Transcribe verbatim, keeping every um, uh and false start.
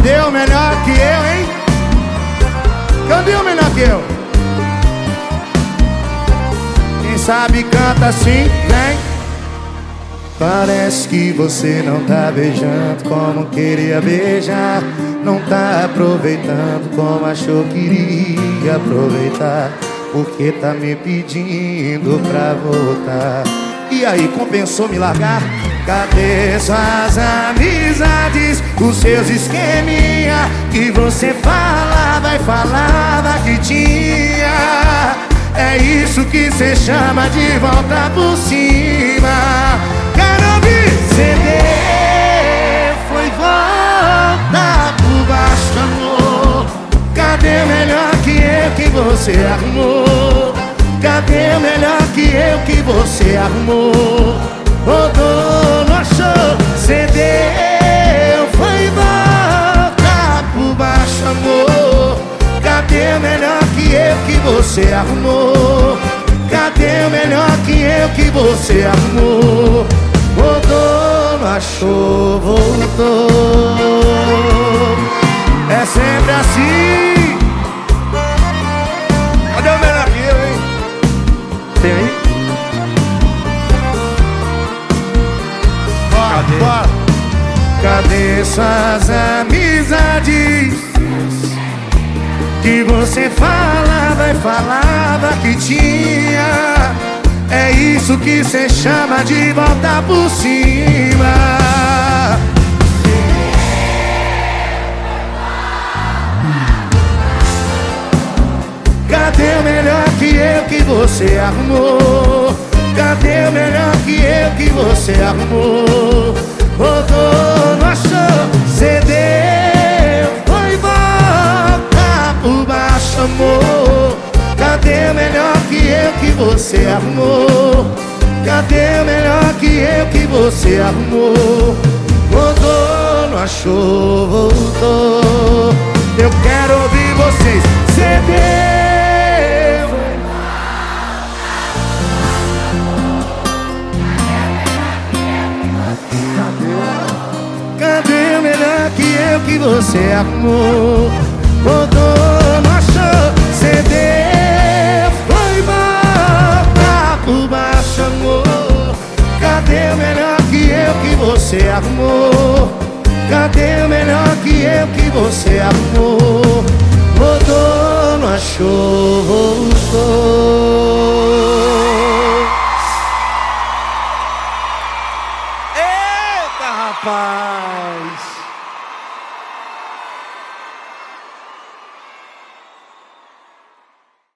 Cadê o melhor que eu, hein? Cadê o melhor que eu? Quem sabe canta assim, vem. Parece que você não tá beijando como queria beijar, não tá aproveitando como achou que iria aproveitar, porque tá me pedindo pra voltar. E aí, compensou me largar? Cadê suas amizades, os seus esqueminha que você falava e falava que tinha? É isso que cê chama de volta por cima. Quero ouvir C D, foi volta por baixo, amor. Cadê o melhor que eu que você arrumou? Cadê o melhor que eu que você arrumou? Rodou, não achou? C D, foi volta por baixo, amor. Cadê o melhor que eu que você arrumou? Cadê o melhor que eu que você arrumou? Rodou, não achou, voltou. É sempre assim. Cadê o melhor que eu, hein? Tem aí? Cadê? Bora. Cadê suas amizades que você falava e falava que tinha? É isso que cê chama de volta por cima. Cadê o melhor que eu que você arrumou? Cadê o melhor que eu que você arrumou? Rodou, não achou? C D, foi volta por baixo, amor. Cadê o melhor que eu que você arrumou? Cadê o melhor que eu que você arrumou? Rodou, não achou, voltou. Eu quero ouvir vocês. C D. Cadê o melhor que eu que você arrumou? Rodou, não achou? C D, foi volta por baixo, amor. Cadê o melhor que eu que você arrumou? Cadê o melhor que eu que você arrumou? Rodou, não achou, voltou. Eita, rapaz!